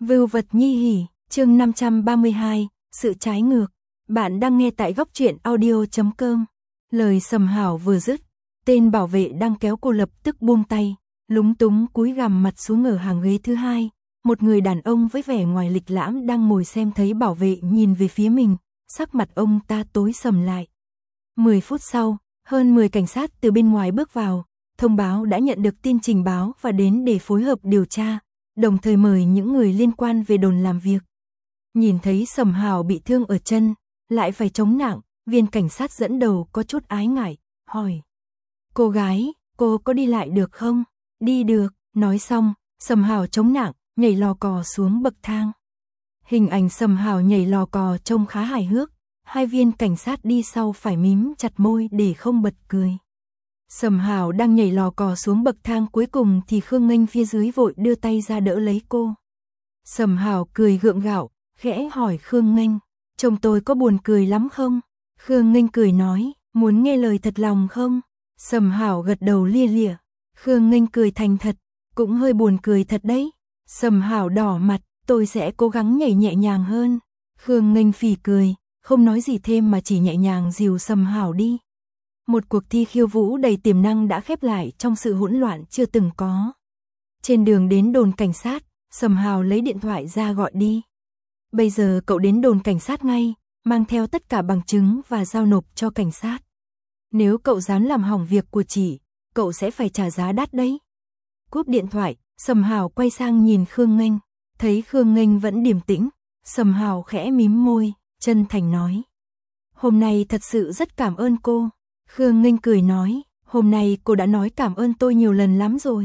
Vưu vật nhi hỉ, chương 532, sự trái ngược. Bạn đang nghe tại góc truyện audio.com. Lời Sầm Hảo vừa dứt, tên bảo vệ đang kéo cô lập tức buông tay, lúng túng cúi gằm mặt xuống ở hàng ghế thứ hai. Một người đàn ông với vẻ ngoài lịch lãm đang ngồi xem thấy bảo vệ nhìn về phía mình, sắc mặt ông ta tối sầm lại. 10 phút sau, hơn 10 cảnh sát từ bên ngoài bước vào, thông báo đã nhận được tin trình báo và đến để phối hợp điều tra, đồng thời mời những người liên quan về đồn làm việc. Nhìn thấy Sầm Hảo bị thương ở chân, lại phải chống nặng, viên cảnh sát dẫn đầu có chút ái ngại, hỏi. Cô gái, cô có đi lại được không? Đi được, nói xong, Sầm Hảo chống nặng, nhảy lò cò xuống bậc thang. Hình ảnh Sầm Hảo nhảy lò cò trông khá hài hước, hai viên cảnh sát đi sau phải mím chặt môi để không bật cười. Sầm Hảo đang nhảy lò cò xuống bậc thang cuối cùng thì Khương Nghênh phía dưới vội đưa tay ra đỡ lấy cô. Sầm Hảo cười gượng gạo, khẽ hỏi Khương Nghênh, chồng tôi có buồn cười lắm không? Khương Nghênh cười nói, muốn nghe lời thật lòng không? Sầm Hảo gật đầu lia lịa. Khương Nghênh cười thành thật, cũng hơi buồn cười thật đấy. Sầm Hảo đỏ mặt, tôi sẽ cố gắng nhảy nhẹ nhàng hơn. Khương Nghênh phì cười, không nói gì thêm mà chỉ nhẹ nhàng dìu Sầm Hảo đi. Một cuộc thi khiêu vũ đầy tiềm năng đã khép lại trong sự hỗn loạn chưa từng có. Trên đường đến đồn cảnh sát, Sầm Hảo lấy điện thoại ra gọi đi. Bây giờ cậu đến đồn cảnh sát ngay, mang theo tất cả bằng chứng và giao nộp cho cảnh sát. Nếu cậu dám làm hỏng việc của chị, cậu sẽ phải trả giá đắt đấy. Cúp điện thoại, Sầm Hảo quay sang nhìn Khương Nghênh, thấy Khương Nghênh vẫn điềm tĩnh, Sầm Hảo khẽ mím môi, chân thành nói. Hôm nay thật sự rất cảm ơn cô. Khương Nghênh cười nói, hôm nay cô đã nói cảm ơn tôi nhiều lần lắm rồi.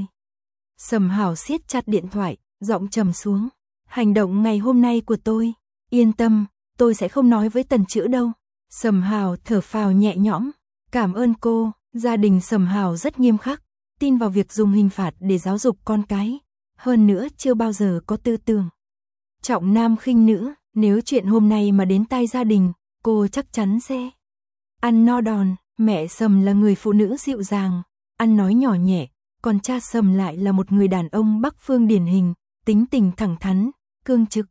Sầm Hảo siết chặt điện thoại, giọng trầm xuống. Hành động ngày hôm nay của tôi, yên tâm, tôi sẽ không nói với Tần Chữ đâu. Sầm Hảo thở phào nhẹ nhõm, cảm ơn cô. Gia đình Sầm Hảo rất nghiêm khắc, tin vào việc dùng hình phạt để giáo dục con cái. Hơn nữa chưa bao giờ có tư tưởng trọng nam khinh nữ, nếu chuyện hôm nay mà đến tai gia đình, cô chắc chắn sẽ ăn no đòn. Mẹ Sầm là người phụ nữ dịu dàng, ăn nói nhỏ nhẹ, còn cha Sầm lại là một người đàn ông Bắc phương điển hình, tính tình thẳng thắn, cương trực.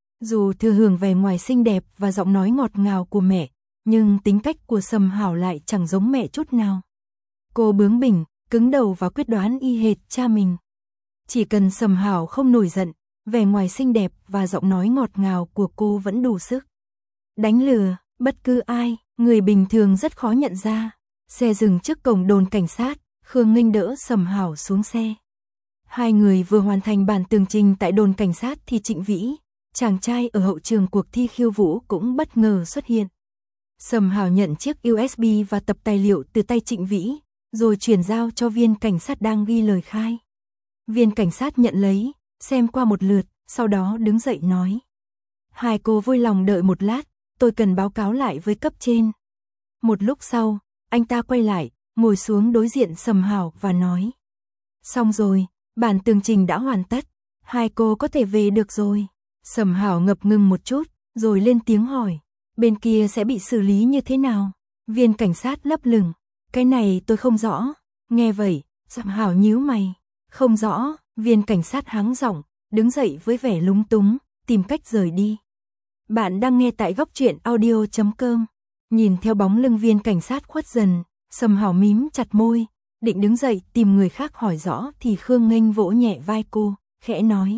Dù thừa hưởng vẻ ngoài xinh đẹp và giọng nói ngọt ngào của mẹ, nhưng tính cách của Sầm Hảo lại chẳng giống mẹ chút nào. Cô bướng bỉnh, cứng đầu và quyết đoán y hệt cha mình. Chỉ cần Sầm Hảo không nổi giận, vẻ ngoài xinh đẹp và giọng nói ngọt ngào của cô vẫn đủ sức đánh lừa bất cứ ai. Người bình thường rất khó nhận ra. Xe dừng trước cổng đồn cảnh sát, Khương Nghênh đỡ Sầm Hảo xuống xe. Hai người vừa hoàn thành bản tường trình tại đồn cảnh sát thì Trịnh Vĩ, chàng trai ở hậu trường cuộc thi khiêu vũ cũng bất ngờ xuất hiện. Sầm Hảo nhận chiếc USB và tập tài liệu từ tay Trịnh Vĩ, rồi chuyển giao cho viên cảnh sát đang ghi lời khai. Viên cảnh sát nhận lấy, xem qua một lượt, sau đó đứng dậy nói. Hai cô vui lòng đợi một lát, tôi cần báo cáo lại với cấp trên. Một lúc sau, anh ta quay lại, ngồi xuống đối diện Sầm Hảo và nói. Xong rồi, bản tường trình đã hoàn tất, hai cô có thể về được rồi. Sầm Hảo ngập ngừng một chút, rồi lên tiếng hỏi. Bên kia sẽ bị xử lý như thế nào? Viên cảnh sát lấp lửng. Cái này tôi không rõ. Nghe vậy, Sầm Hảo nhíu mày. Không rõ, viên cảnh sát hắng giọng, đứng dậy với vẻ lúng túng, tìm cách rời đi. Bạn đang nghe tại góc truyện audio.com. Nhìn theo bóng lưng viên cảnh sát khuất dần, Sầm Hảo mím chặt môi, định đứng dậy tìm người khác hỏi rõ thì Khương Nghênh vỗ nhẹ vai cô, khẽ nói.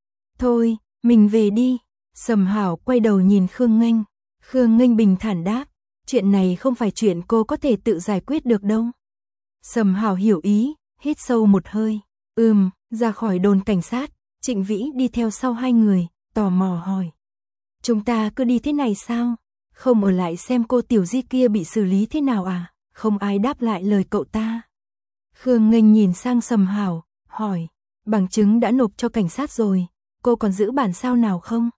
Thôi, mình về đi. Sầm Hảo quay đầu nhìn Khương Nghênh. Khương Nghênh bình thản đáp, chuyện này không phải chuyện cô có thể tự giải quyết được đâu. Sầm Hảo hiểu ý, hít sâu một hơi. Ra khỏi đồn cảnh sát, Trịnh Vĩ đi theo sau hai người, tò mò hỏi. Chúng ta cứ đi thế này sao? Không ở lại xem cô tiểu di kia bị xử lý thế nào à? Không ai đáp lại lời cậu ta. Khương Nghênh nhìn sang Sầm Hảo, hỏi. Bằng chứng đã nộp cho cảnh sát rồi, cô còn giữ bản sao nào không?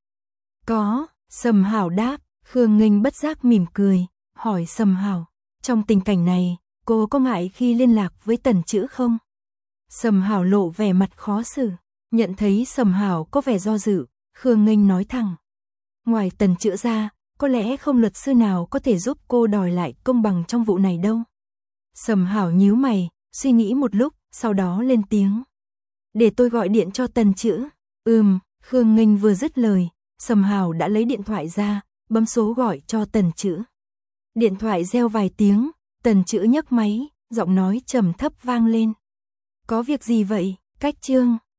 Có, Sầm Hảo đáp. Khương Nghênh bất giác mỉm cười, hỏi Sầm Hảo. Trong tình cảnh này, cô có ngại khi liên lạc với Tần Chữ không? Sầm Hảo lộ vẻ mặt khó xử. Nhận thấy Sầm Hảo có vẻ do dự, Khương Nghênh nói thẳng. Ngoài Tần Chữ ra, có lẽ không luật sư nào có thể giúp cô đòi lại công bằng trong vụ này đâu. Sầm Hảo nhíu mày, suy nghĩ một lúc, sau đó lên tiếng. Để tôi gọi điện cho Tần Chữ. Khương Nghinh vừa dứt lời, Sầm Hào đã lấy điện thoại ra, bấm số gọi cho Tần Trữ. Điện thoại reo vài tiếng, Tần Trữ nhấc máy, giọng nói trầm thấp vang lên. Có việc gì vậy, Cách Trương?